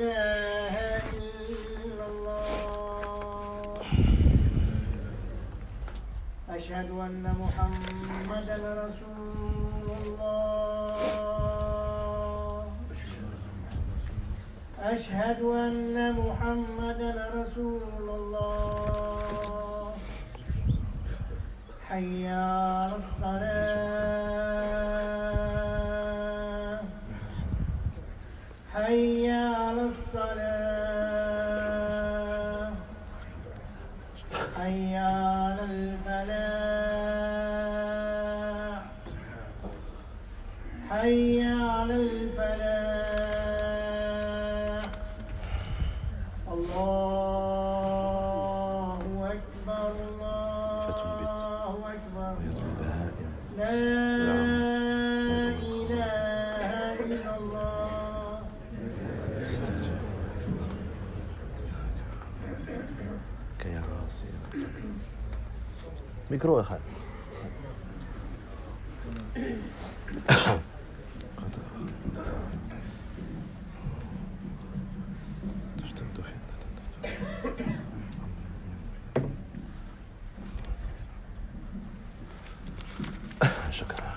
إله إلا الله أشهد أن محمدا رسول الله أشهد أن محمدا رسول الله حي على الصلاة حي على الصلاة حي على الفلاح حي على الفلاح الله أكبر الله أكبر لا إله إلا الله ميكرو يا خالد شكرا.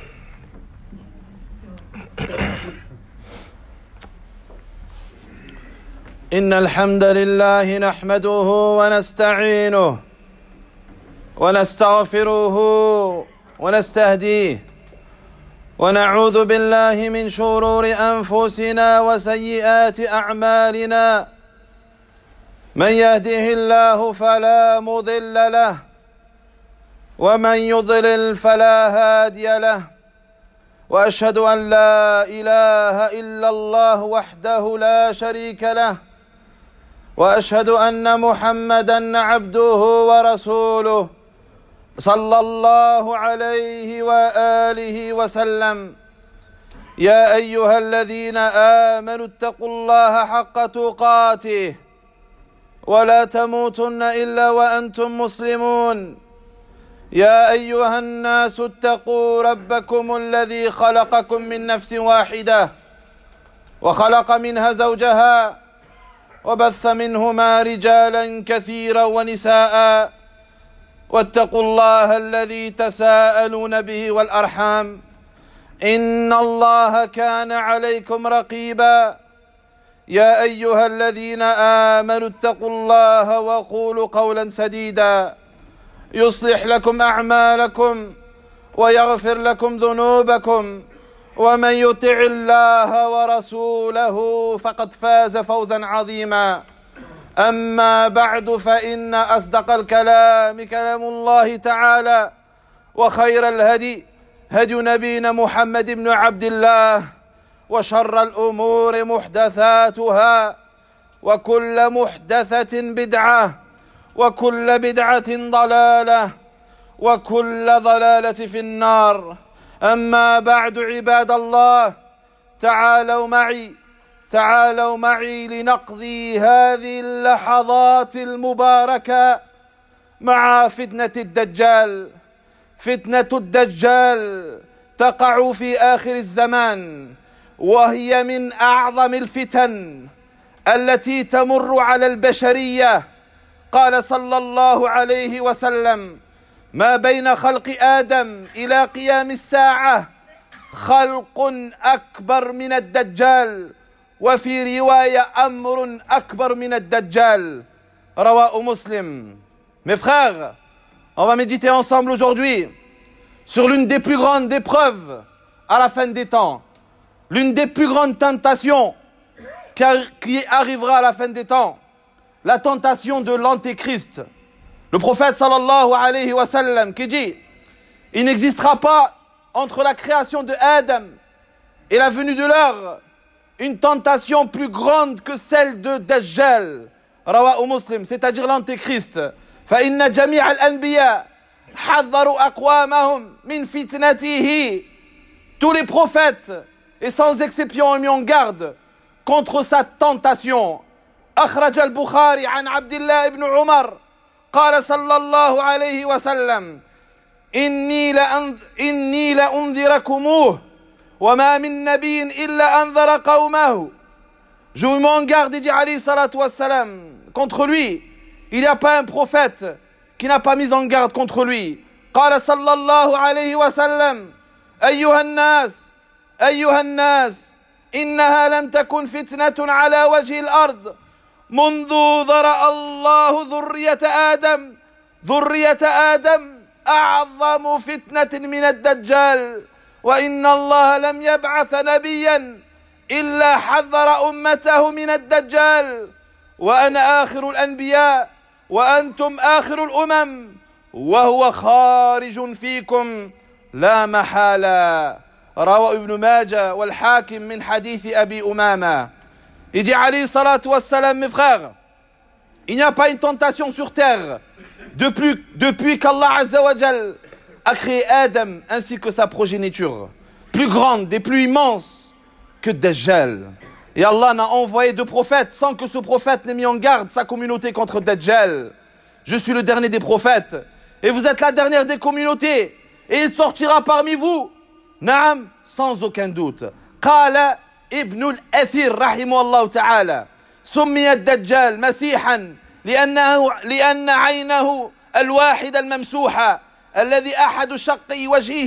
إن الحمد لله نحمده ونستعينه ونستغفره ونستهديه ونعوذ بالله من شرور أنفسنا وسيئات أعمالنا من يهده الله فلا مضل له ومن يضلل فلا هادي له وأشهد أن لا إله إلا الله وحده لا شريك له وأشهد أن محمدًا عبده ورسوله صلى الله عليه وآله وسلم يا أيها الذين آمنوا اتقوا الله حق تقاته ولا تموتن إلا وأنتم مسلمون يا أيها الناس اتقوا ربكم الذي خلقكم من نفس واحدة وخلق منها زوجها وبث منهما رجالا كثيرا ونساء واتقوا الله الذي تساءلون به والأرحام إن الله كان عليكم رقيبا يا أيها الذين آمنوا اتقوا الله وقولوا قولا سديدا يصلح لكم أعمالكم ويغفر لكم ذنوبكم ومن يطع الله ورسوله فقد فاز فوزا عظيما أما بعد فإن أصدق الكلام كلام الله تعالى وخير الهدي هدي نبينا محمد بن عبد الله وشر الأمور محدثاتها وكل محدثة بدعة وكل بدعة ضلالة وكل ضلالة في النار أما بعد عباد الله تعالوا معي لنقضي هذه اللحظات المباركة مع فتنة الدجال. فتنة الدجال تقع في آخر الزمان وهي من أعظم الفتن التي تمر على البشرية. قال صلى الله عليه وسلم ما بين خلق آدم إلى قيام الساعة خلق أكبر من الدجال وفي رواية أمر أكبر من الدجال رواه مسلم. Mes frères, on va méditer ensemble aujourd'hui sur l'une des plus grandes épreuves à la fin des temps, l'une des plus grandes tentations qui arrivera à la fin des temps, la tentation de l'antéchrist. Le prophète sallallahu alayhi wa sallam qui dit il n'existera pas entre la création de Adam et la venue de l'heure une tentation plus grande que celle de Dajjal rawahu Muslim, c'est-à-dire l'antéchrist. فإن جميع الأنبياء حذروا أقوامهم من فتنته. Tous les prophètes et sans exception ont mis en garde contre sa tentation. أخرج البخاري عن عبد الله بن عمر قال صلى الله عليه وسلم إني لأنذركموه وما من نبي إلا أنذر قومه Je vous mets en garde, il dit alayhi salatu wassalam, contre lui. Il n'y a pas un prophète qui n'a pas mis en garde contre lui. قال صلى الله عليه وسلم أيها الناس إنها لم تكن فتنة على وجه الأرض منذ ذرأ الله ذرية آدم أعظم فتنة من الدجال وإن الله لم يبعث نبيا إلا حذر أمته من الدجال وأنا آخر الأنبياء وأنتم آخر الأمم وهو خارج فيكم لا محالة. رواه ابن ماجه والحاكم من حديث أبي أمامة. Il dit alayhi salatu wassalam, mes frères, il n'y a pas une tentation sur terre depuis qu'Allah Azza wa Jal a créé Adam ainsi que sa progéniture, plus grande et plus immense que Dajjal. Et Allah n'a envoyé de prophète sans que ce prophète n'ait mis en garde sa communauté contre Dajjal. Je suis le dernier des prophètes et vous êtes la dernière des communautés et il sortira parmi vous. Naam, sans aucun doute. Qala Ibn al-Athir رحمه الله تعالى سمي الدجال مسيحا لأن عينه الواحد الممسوحة الذي أحد شقي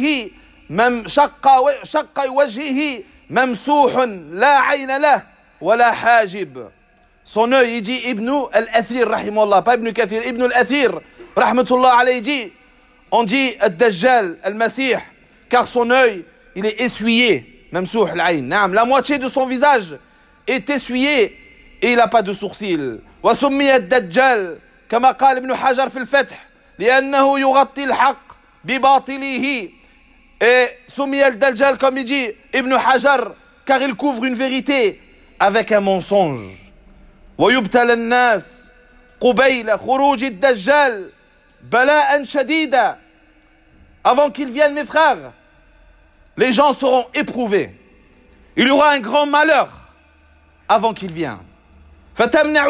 وجهه ممسوح لا عين له ولا حاجب. Son œil, il dit Ibn al-Athir رحمه الله, pas Ibn Kathir, Ibn al-Athir rahmatullah alayhi dit, on dit al-Dajjal, al-Masih, car son œil, il est essuyé. Mamsouh al-ayn. La moitié de son visage est essuyé et il n'a pas de sourcils. وسمي الدجال كما قال ابن حجر في الفتح لأنه يغطي الحق بباطله. Et سمي الدجال comme il dit Ibn Hajar car il couvre une vérité avec un mensonge. ويبتلى الناس قبيل خروج الدجال بلاء شديدا. Avant qu'il vienne, mes frères, les gens seront éprouvés. Il y aura un grand malheur avant qu'il vienne. فتمنع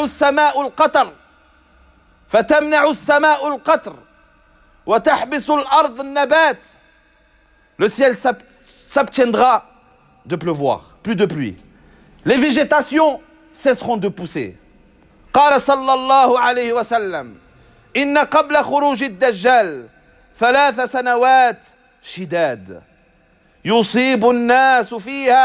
السماء القطر وتحبس الأرض النبات. Le ciel s'abstiendra de pleuvoir, plus de pluie. Les végétations cesseront de pousser. قال صلى الله عليه وسلم إن قبل خروج الدجال 3 سنوات شداد يصيب الناس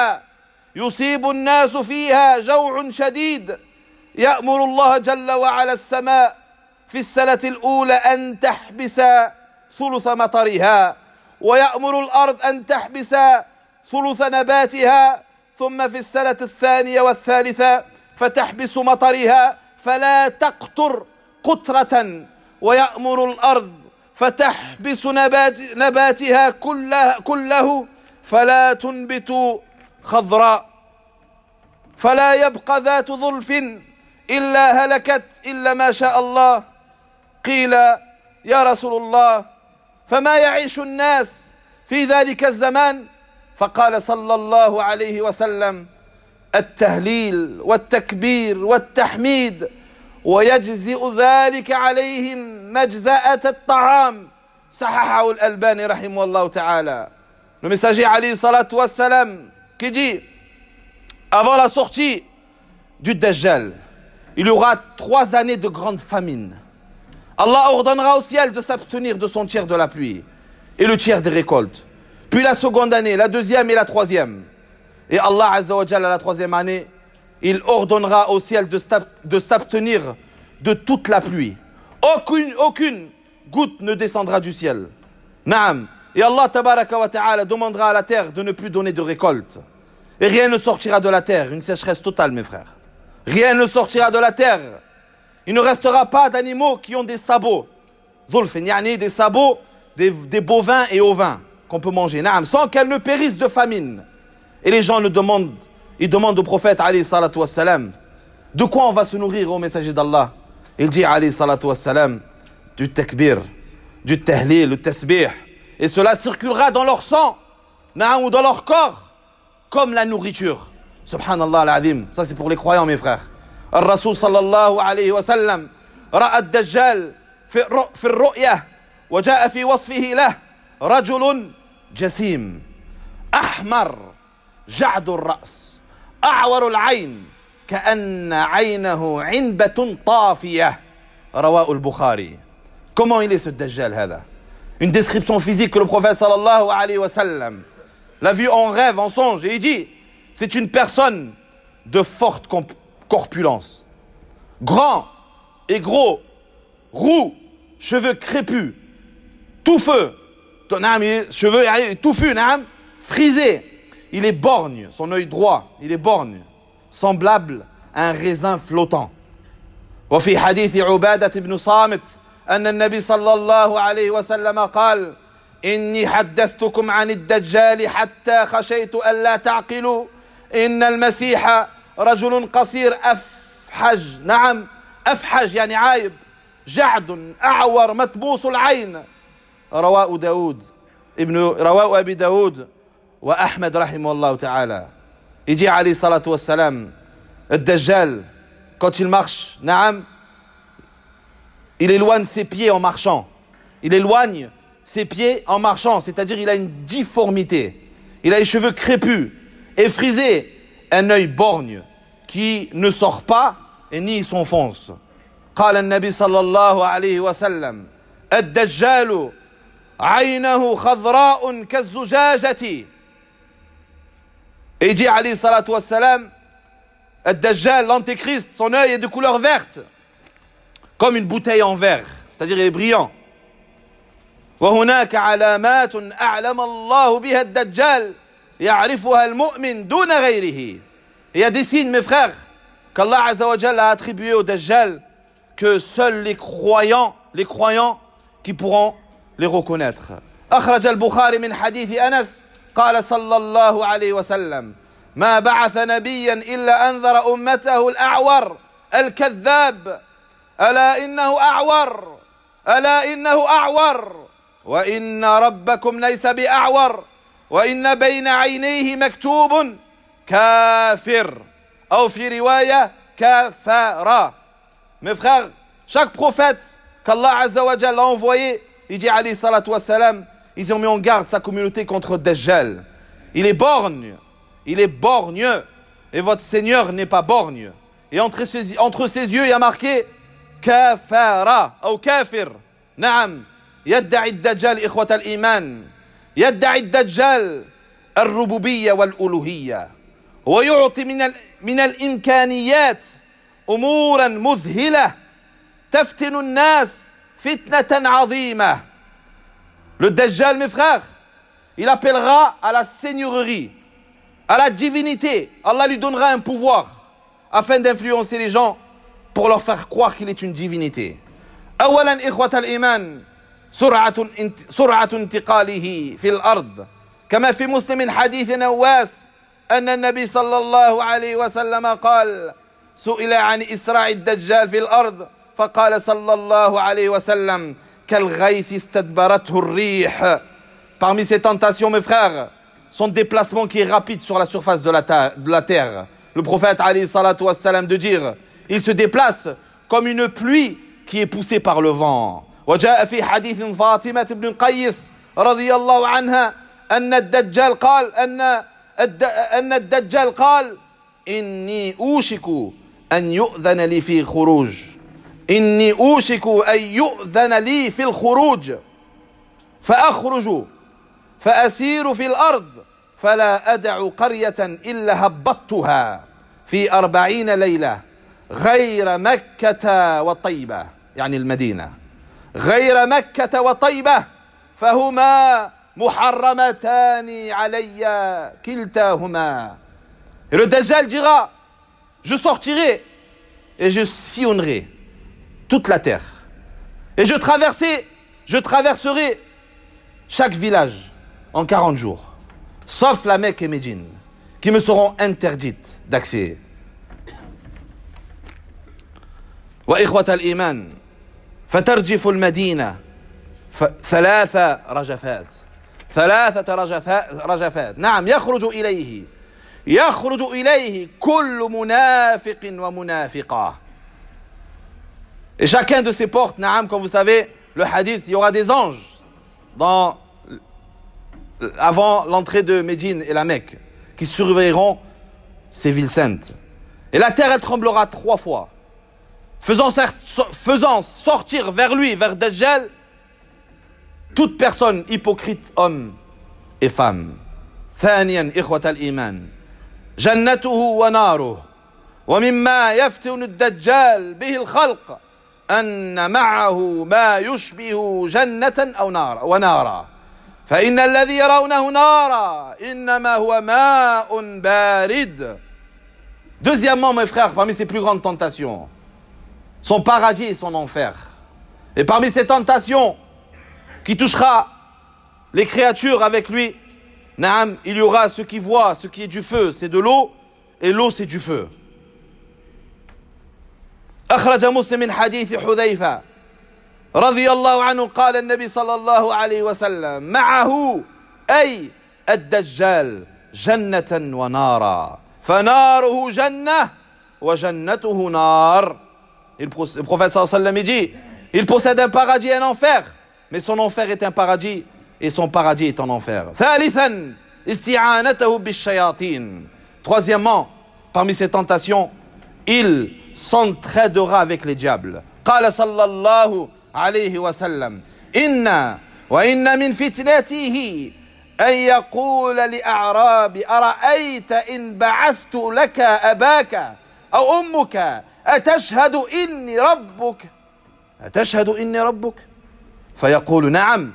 فيها جوع شديد يأمر الله جل وعلا السماء في السنة الأولى أن تحبس ثلث مطرها ويأمر الأرض أن تحبس ثلث نباتها ثم في السنة الثانية والثالثة فتحبس مطرها فلا تقطر قطرة ويأمر الأرض فتحبس نباتها كله فلا تنبت خضراء فلا يبقى ذات ظلف إلا هلكت إلا ما شاء الله. قيل يا رسول الله فما يعيش الناس في ذلك الزمان؟ فقال صلى الله عليه وسلم التهليل والتكبير والتحميد ويجزئ ذلك عليهم مجزأة الطعام. صححه الألباني رحمه الله تعالى. Le messager alayhi salatu wassalam qui dit avant la sortie du Dajjal, il y aura 3 années de grande famine. Allah ordonnera au ciel de s'abstenir de son tiers de la pluie et le tiers des récoltes. Puis la seconde année, la deuxième et la troisième. Et Allah Azza wa Jalla, la 3e année, il ordonnera au ciel de s'abstenir de toute la pluie. Aucune goutte ne descendra du ciel. Naam. Et Allah tabaraka wa ta'ala demandera à la terre de ne plus donner de récolte. Et rien ne sortira de la terre, une sécheresse totale, mes frères. Rien ne sortira de la terre. Il ne restera pas d'animaux qui ont des sabots. Zulfin, yani des sabots, des bovins et ovins qu'on peut manger. Naam, sans qu'elles ne périssent de famine. Et les gens ils demandent au prophète alayhi salatu wassalam, de quoi on va se nourrir au messager d'Allah? Il dit alayhi salatu wassalam, du takbir, du tahlil, du tasbih. Et cela circulera dans leur sang, ou dans leur corps, comme la nourriture. Subhanallah al-azim. Ça c'est pour les croyants, mes frères. Al-Rasul sallallahu alayhi wa sallam ra'a ad-Dajjal fi ar-ru'ya wa ja'a fi wasfihi lah rajulun jasim ahmar ja'd ar-ra's a'war al-'ayn كأن عينه عنبة طافية رواه البخاري. Comment il est ce Dajjal هذا? Une description physique que le prophète sallallahu alayhi wa sallam l'a vu en rêve, en songe, et il dit c'est une personne de forte corpulence, grand et gros, roux, cheveux crépus, tout feu, cheveux touffus, frisé. Il est borgne, son œil droit, il est borgne, semblable à un raisin flottant. وفي حديث عبادة بن صامت أن النبي صلى الله عليه وسلم قال إني حدثتكم عن الدجال حتى خشيت ألا تعقلوا إن المسيح رجل قصير أفحج أفحج يعني عايب جعد أعور متبوس العين رواه أبي داود وأحمد رحمه الله تعالى. يجي عليه الصلاة والسلام الدجال quand il marche il éloigne ses pieds en marchant. Il éloigne ses pieds en marchant, c'est-à-dire il a une difformité. Il a les cheveux crépus et frisés, un œil borgne qui ne sort pas et ni s'enfonce. قال النبي صلى الله عليه وسلم الدجال عينه خضراء كالزجاجة. Et il dit عليه الصلاة والسلام الدجال, l'antéchrist, son œil est de couleur verte comme une bouteille en verre, c'est-à-dire il est brillant. وهناك علامات أعلم الله بها الدجال يعرفها المؤمن دون غيره. Il y a des signes, mes frères, qu'Allah Azza wa Jalla a attribués au Dajjal que seuls les croyants qui pourront les reconnaître. أخرج البخاري من حديث أنس قال صلى الله عليه وسلم ما بعث نبيا إلا أنذر أمته الأعور الكذاب ألا إنه أعور وإن ربكم ليس بأعور وإن بين عينيه مكتوب كافر أو في رواية كفر. Mes frères, chaque prophète qu'Allah Azza wa Jalla a envoyé, il dit alayhi salatu wa salam, ils ont mis en garde sa communauté contre Dajjal. Il est borgne, et votre Seigneur n'est pas borgne. Et entre ses yeux, il y a marqué كافر أو كافر. نعم يدعي الدجال إخوة الإيمان يدعي الدجال الربوبية والألوهية ويعطي من الإمكانيات أمورا مذهلة تفتن الناس فتنة عظيمة. Le Dajjal, mes frères, il appellera à la seigneurie, à la divinité. Allah lui donnera un pouvoir afin d'influencer les gens pour leur faire croire qu'il est une divinité. أولا إخوة الإيمان سرعة انتقاله في الأرض كما في مسلم حديث نواس أن النبي صلى الله عليه وسلم قال سئل عن إسراع الدجال في الأرض فقال صلى الله عليه وسلم كالغيث استدبرته الريح. Parmi ces tentations, mes frères, son déplacement qui est rapide sur la surface de la terre. Le prophète alayhi salatu wassalam de dire il se déplace comme une pluie qui est poussée par le vent. وجاء في حديث فاطمة بن قيس رضي الله عنها أن الدجال قال إني أوشك أن يؤذن لي في الخروج فأخرج فأسير في الأرض فلا أدع قرية إلا هبطتها في 40 ليلة غير مكة وطيبة يعني المدينة غير مكة وطيبة فهما محرمتان علي كلتاهما. Et le Dajjal dira je sortirai et je sillonnerai toute la terre et je traverserai chaque village en 40 jours sauf la Mecque et Médine qui me seront interdites d'accès. وإخوة الإيمان فترجف المدينة ثلاثة رجفات نعم يخرج إليه كل منافق ومنافقة. Et chacun de ces portes, comme vous savez, le hadith, il y aura des anges avant l'entrée de Médine et la Mecque qui surveilleront ces villes saintes. Et la terre, elle tremblera 3 fois, faisant sortir vers lui, vers Dajjal, toute personne hypocrite, homme et femme. ثانيا إخوة الإيمان جنته وناره ومما يفتن الدجال به الخلق أن معه ما يشبه جنة أو نار ونارا فإن الذي يرونه نارا إنما هو ماء بارد. Deuxièmement, mes frères, parmi ses plus grandes tentations, son paradis et son enfer. Et parmi ces tentations qui touchera les créatures avec lui, naam, il y aura ce qui voit, ce qui est du feu, c'est de l'eau, et l'eau c'est du feu. أخرج مسلم من حديث حذيفة رضي الله عنه قال النبي صلى الله عليه وسلم معه أي الدجال جنة ونارا فناره جنة وجنته نار. Le prophète sallallahu alayhi wa sallam dit, il possède un paradis et un enfer, mais son enfer est un paradis et son paradis est en enfer. ثالثا استعانته بالشياطين. Troisièmement, parmi ses tentations, il s'entraidera avec les diables. قال صلى الله عليه وسلم وإن من فتنته أن يقول لأعراب أرأيت إن بعثت لك أباك أو أمك أتشهد إني ربك فيقول نعم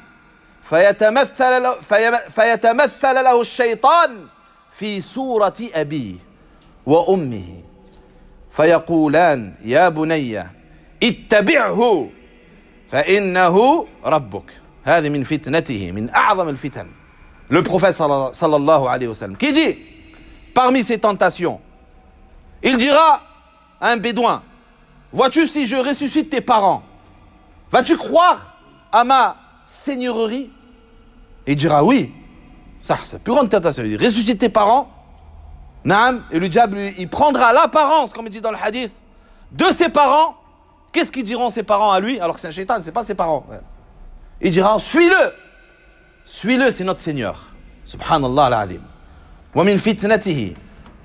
فيتمثل له الشيطان في صورة أبيه وأمه فيقولان يا بني اتبعه فإنه ربك. هذه من فتنته من أعظم الفتن. Le prophète sallallahu alayhi wa sallam qui dit parmi ses tentations, il dira à un bédouin, vois-tu si je ressuscite tes parents, vas-tu croire à ma seigneurie? Il dira oui. Ça, c'est la plus grande tentation. Il dit ressuscite tes parents. Naam, et le diable, il prendra l'apparence, comme il dit dans le hadith, de ses parents. Qu'est-ce qu'ils diront ses parents à lui? Alors que c'est un shaitan, c'est pas ses parents. Il dira suis-le. Suis-le, c'est notre Seigneur. Subhanallah al-alim. Wa min fitnatihi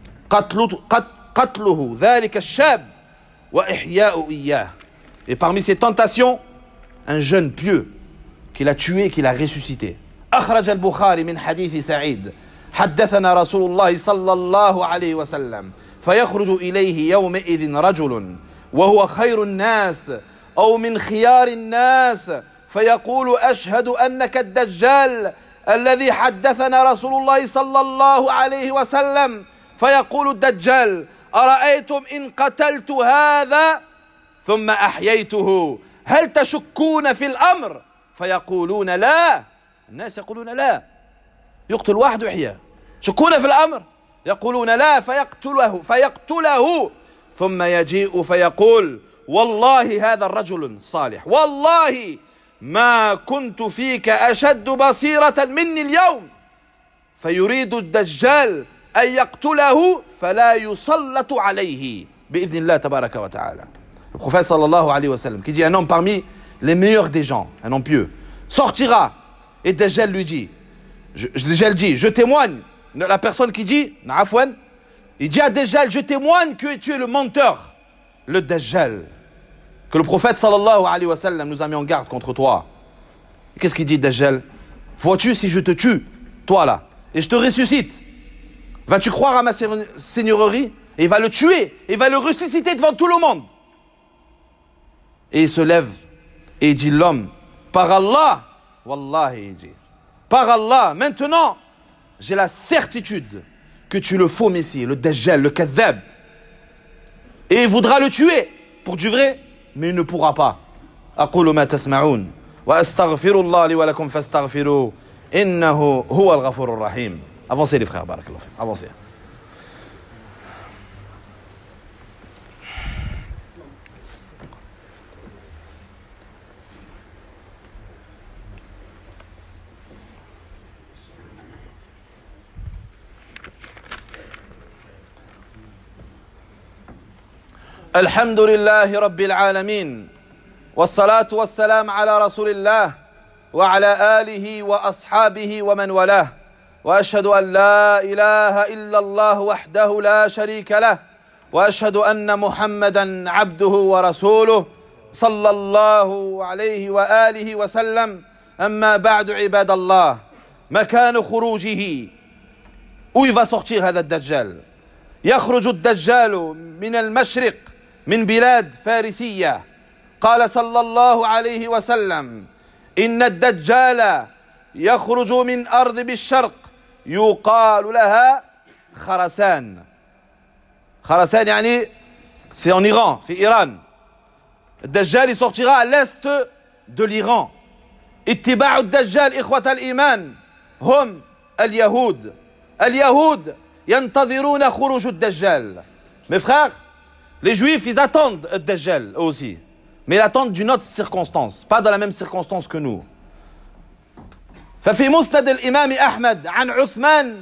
qatluhu dhalika ash-shab wa ihya'u iyyah. Et parmi ses tentations, un jeune pieux qu'il a tué et qu'il a ressuscité. أخرج البخاري من حديث سعيد حدثنا رسول الله صلى الله عليه وسلم فيخرج إليه يومئذ رجل وهو خير الناس أو من خيار الناس فيقول أشهد أنك الدجال الذي حدثنا رسول الله صلى الله عليه وسلم فيقول الدجال أرأيتم إن قتلت هذا ثم أحييته هل تشكون في الأمر فيقولون لا. الناس يقولون لا يقتل واحد ويحيى شكون في الأمر يقولون لا فيقتله ثم يجيء فيقول والله هذا الرجل صالح والله ما كنت فيك أشد بصيرة مني اليوم فيريد الدجال أن يقتله فلا يسلط عليه بإذن الله تبارك وتعالى. Le prophète sallallahu alayhi wa sallam qui dit un homme parmi les meilleurs des gens, un homme pieux, sortira et Dajjal lui dit, Dajjal dit, je témoigne, la personne qui dit, Afwan, il dit à Dajjal, je témoigne que tu es le menteur, le Dajjal, que le prophète sallallahu alayhi wa sallam nous a mis en garde contre toi. Qu'est-ce qu'il dit Dajjal? Vois-tu si je te tue, toi là, et je te ressuscite, vas-tu croire à ma seigneurie? Et il va le tuer, et il va le ressusciter devant tout le monde. Et il se lève et il dit l'homme, par Allah, Wallahi, il dit, par Allah, maintenant, j'ai la certitude que tu es le faux Messie, le Dajjal, le Kadhab. Et il voudra le tuer pour du vrai, mais il ne pourra pas. أقول ما تسمعون وأستغفر الله لي ولكم فاستغفروه إنه هو الغفور الرحيم. Avancez les frères, barakallahu fikum. Avancez. الحمد لله رب العالمين والصلاة والسلام على رسول الله وعلى آله وأصحابه ومن والاه وأشهد أن لا إله إلا الله وحده لا شريك له وأشهد أن محمدا عبده ورسوله صلى الله عليه وآله وسلم. أما بعد عباد الله. مكان خروجه. Où il va sortir هذا الدجال؟ يخرج الدجال من المشرق من بلاد فارسية. قال صلى الله عليه وسلم: إن الدجال يخرج من أرض بالشرق يقال لها خراسان. خراسان يعني c'est en Iran, في إيران. الدجال sortira à l'est de l'Iran. اتباع الدجال إخوة الإيمان هم اليهود. اليهود ينتظرون خروج الدجال. Mes frères, les juifs ils attendent le dajjal aussi. Mais ils attendent d'une autre circonstance, pas dans la même circonstance que nous. ففي مسند الإمام أحمد عن عثمان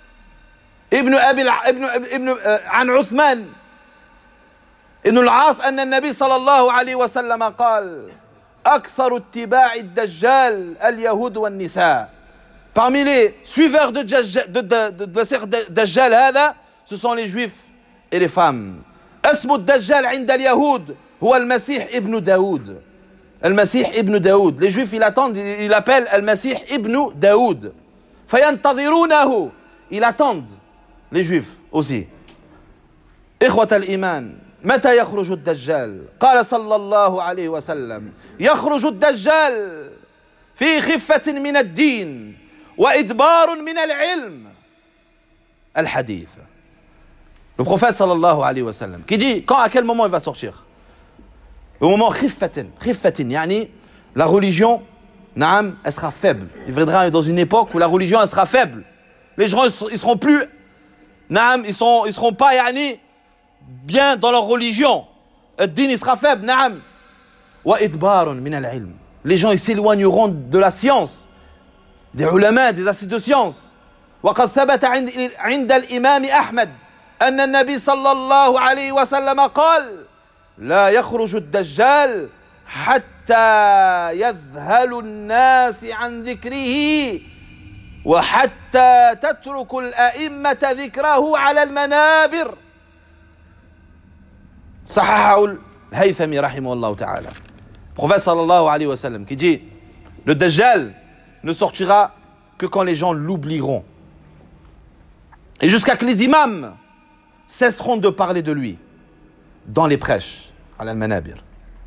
عن عثمان ابن العاص أن النبي صلى الله عليه وسلم قال: أكثر اتباع الدجال اليهود والنساء. Parmi les suiveurs de Dajjal هذا, ce sont les juifs et les femmes. اسم الدجال عند اليهود هو المسيح ابن داود. المسيح ابن داود. Les juifs ils attendent, ils l'appellent المسيح ابن داود. فينتظرونه. Ils attendent, les juifs aussi. إخوة الإيمان، متى يخرج الدجال؟ قال صلى الله عليه وسلم: يخرج الدجال في خفة من الدين وإدبار من العلم. الحديث. Le prophète sallallahu alayhi wa sallam qui dit quand, à quel moment il va sortir? Au moment khiffatin, yani la religion, naam, elle sera faible. Il viendra dans une époque où la religion elle sera faible. Les gens ils seront plus, naam, ils seront pas yani bien dans leur religion. Le din il sera faible, naam. Wa idbarun min al-ilm. Les gens ils s'éloigneront de la science, des ulama, des assises de science. وقد ثبت عند الإمام أحمد أن النبي صلى الله عليه وسلم قال: لا يخرج الدجال حتى يذهل الناس عن ذكره وحتى تترك الأئمة ذكره على المنابر. صححه الهيثمي رحمه الله تعالى. Prophète sallallahu alayhi wa sallam qui dit: le Dajjal ne sortira que quand les gens l'oublieront et jusqu'à que les imams cesseront de parler de lui dans les prêches على المنابر.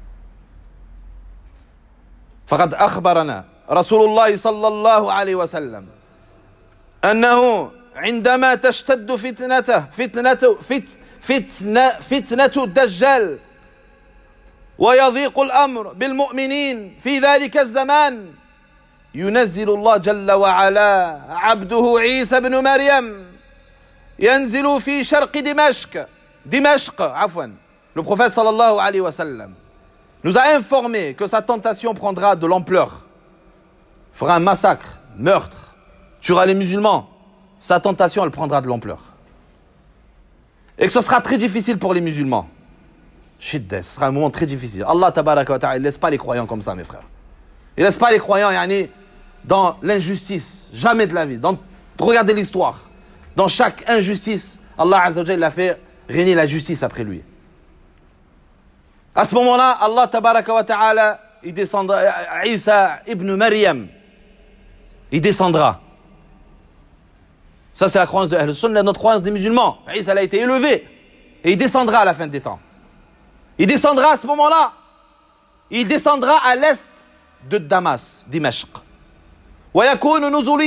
فقد أخبرنا رسول الله صلى الله عليه وسلم أنه عندما تشتد فتنة الدجال ويضيق الأمر بالمؤمنين في ذلك الزمان ينزل الله جل وعلا عبده عيسى بن مريم ينزل في شرق دمشق عفوا. Le prophète sallallahu alayhi wa sallam nous a informé que sa tentation prendra de l'ampleur, fera un massacre, meurtre, tuera les musulmans. Sa tentation elle prendra de l'ampleur et que ce sera très difficile pour les musulmans. Shidda, ce sera un moment très difficile. Allah tabaraka wa ta'ala il laisse pas les croyants comme ça, mes frères. Il laisse pas les croyants yani dans l'injustice, jamais de la vie. Regardez l'histoire. Dans chaque injustice, Allah Azza wa Jalla a fait régner la justice après lui. À ce moment-là, Allah tabaraka wa ta'ala, il descendra, Isa ibn Maryam, il descendra. Ça c'est la croyance de Ahl Sunnah, notre croyance des musulmans. Isa a été élevé et il descendra à la fin des temps. Il descendra à ce moment-là. Il descendra à l'est de Damas, Dimashq. ويكون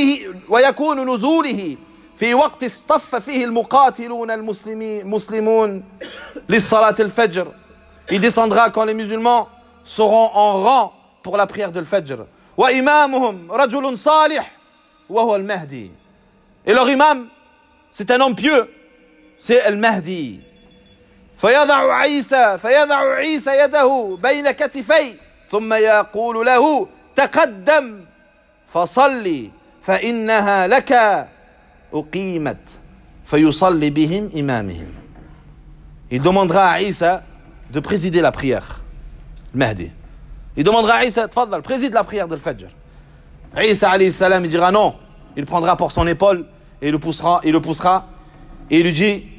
نزوله في وقت اصطف فيه المقاتلون المسلمون للصلاة الفجر. Il descendra quand les musulmans seront en rang pour la prière de l'Fajr. وإمامهم رجل صالح وهو المهدي. Et leur imam, c'est un homme pieux, c'est Al-Mahdi. فيضع عيسى يده بين كتفيه ثم يقول له: تقدم فصلي فإنها لك أقيمت فيصلي بهم إمامهم. Il demandera à Isa de présider la prière. Mahdi. Il demandera à Isa: tfaddal, préside la prière de l'Fajr. Isa alayhi salam, il dira non. Il prendra pour son épaule et il le poussera et il lui dit: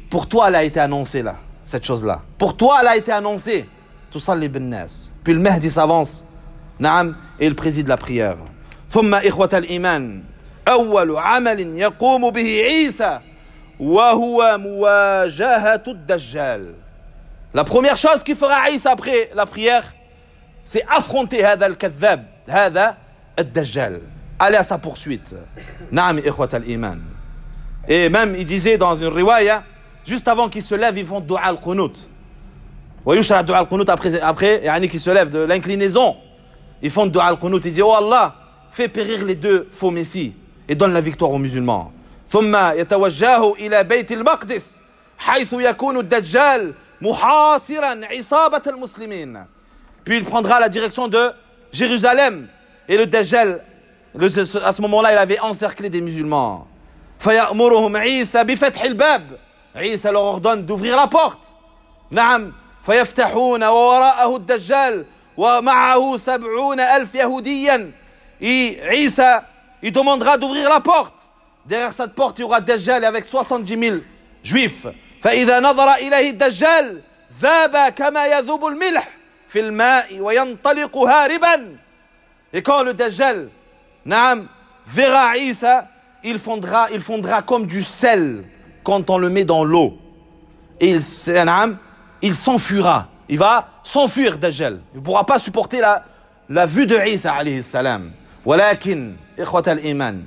pour toi elle a été annoncée là, cette chose-là. Pour toi elle a été annoncée. Tusalli bin nas. Puis le Mahdi s'avance. Naam, et il préside la prière. ثم إخوة الإيمان أول عمل يقوم به عيسى وهو مواجهة الدجال. La première chose qu'il fera Isa après la prière, c'est affronter هذا الكذاب, هذا الدجال. Aller à sa poursuite. نعم إخوة الإيمان. Et même il disait dans une riwaya, juste avant qu'il se lève, ils font dua al-qunut. ويشرع dua al-qunut après يعني qu'il se lève de l'inclinaison. Ils font dua al-qunut, ils disent oh Allah, fais périr les deux faux messies et donne la victoire aux musulmans. ثم يتوجه إلى بيت المقدس حيث يكون الدجال محاصرا عصابة المسلمين. Puis il prendra la direction de Jérusalem et le Dajjal, à ce moment-là, il avait encerclé des musulmans. فيأمرهم عيسى بفتح الباب. عيسى leur ordonne d'ouvrir la porte. نعم فيفتحون ووراءه الدجال ومعه 70,000 يهوديا. Et Isa, il demandera d'ouvrir la porte. Derrière cette porte, il y aura Dajjal avec 70,000 juifs. فإذا نظر إليه الدجال ذاب كما يذوب الملح في الماء وينطلق هاربا. Et quand le Dajjal, Naam, verra Isa, il fondra comme du sel quand on le met dans l'eau. Et il s'enfuira. Il va s'enfuir, Dajjal. Il ne pourra pas supporter la vue de Isa alayhi salam. ولكن إخوة الإيمان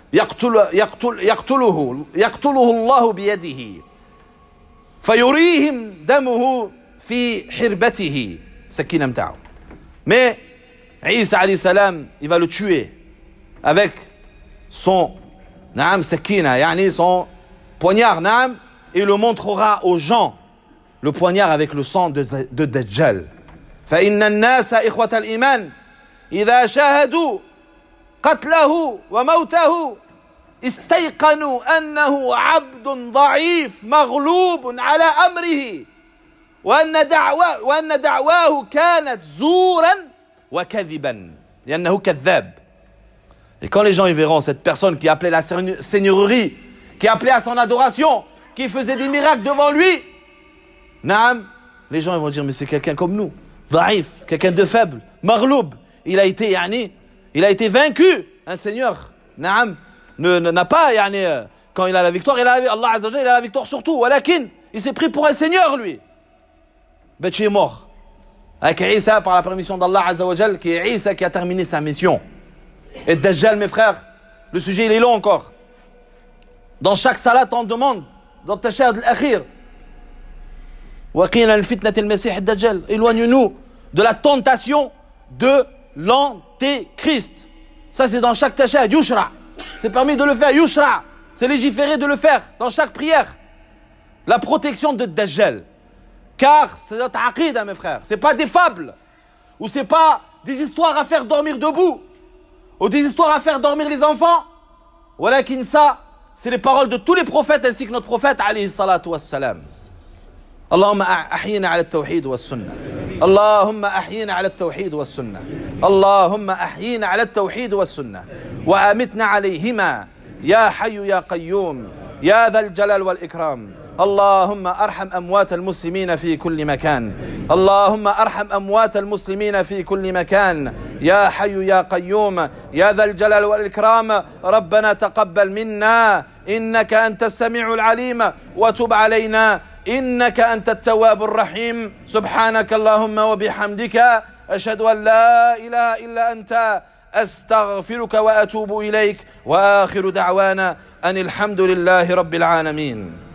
يقتله الله بيده فيريهم دمه في حربته سكينة متاعه. Mais Isa alayhi salam, il va le tuer avec son sakina, yani son poignard, et il le montrera aux gens, le poignard avec le sang de Dajjal. فإن الناس إخوة الإيمان إذا شاهدوا قتله وموته استيقنوا أنه عبد ضعيف مغلوب على أمره وأن دعواه كانت زورا وكذبا لأنه كذاب. Et quand les gens y verront cette personne qui appelait la seigneurie, qui appelait à son adoration, qui faisait des miracles devant lui, Naam, les gens ils vont dire mais c'est quelqu'un comme nous, Daif, quelqu'un de faible, Maghloub, il a été vaincu. Un seigneur, Naam, n'a pas, quand il a la victoire, Allah Azza wa Jalla, il a la victoire sur tout. Walakin, il s'est pris pour un seigneur lui. Betchi est mort. Avec Isa, par la permission d'Allah Azza wa Jalla, qui est Isa qui a terminé sa mission. Et Dajjal, mes frères, le sujet il est long encore. Dans chaque salat, on demande, dans Tashahhud al-Akhir, Waqina al-fitnat al-Masih al-Dajjal, éloigne-nous de la tentation de l'antéchrist. Ça, c'est dans chaque Tashahhud, Yushra. C'est permis de le faire, Yushra. C'est légiféré de le faire dans chaque prière. La protection de Dajjal. Car c'est notre aqida, mes frères. C'est pas des fables. Ou c'est pas des histoires à faire dormir debout. Ou des histoires à faire dormir les enfants. Walakin ça, c'est les paroles de tous les prophètes ainsi que notre prophète alayhi salatu wassalam. اللهم أحينا على التوحيد والسنة. اللهم أحينا على التوحيد والسنة. اللهم أحينا على التوحيد والسنة وأمتنا عليهما يا حي يا قيوم يا ذا الجلال والإكرام. اللهم أرحم أموات المسلمين في كل مكان. اللهم أرحم أموات المسلمين في كل مكان يا حي يا قيوم يا ذا الجلال والإكرام. ربنا تقبل منا إنك أنت السميع العليم وتب علينا إنك أنت التواب الرحيم. سبحانك اللهم وبحمدك أشهد أن لا إله إلا أنت أستغفرك وأتوب إليك وآخر دعوانا أن الحمد لله رب العالمين.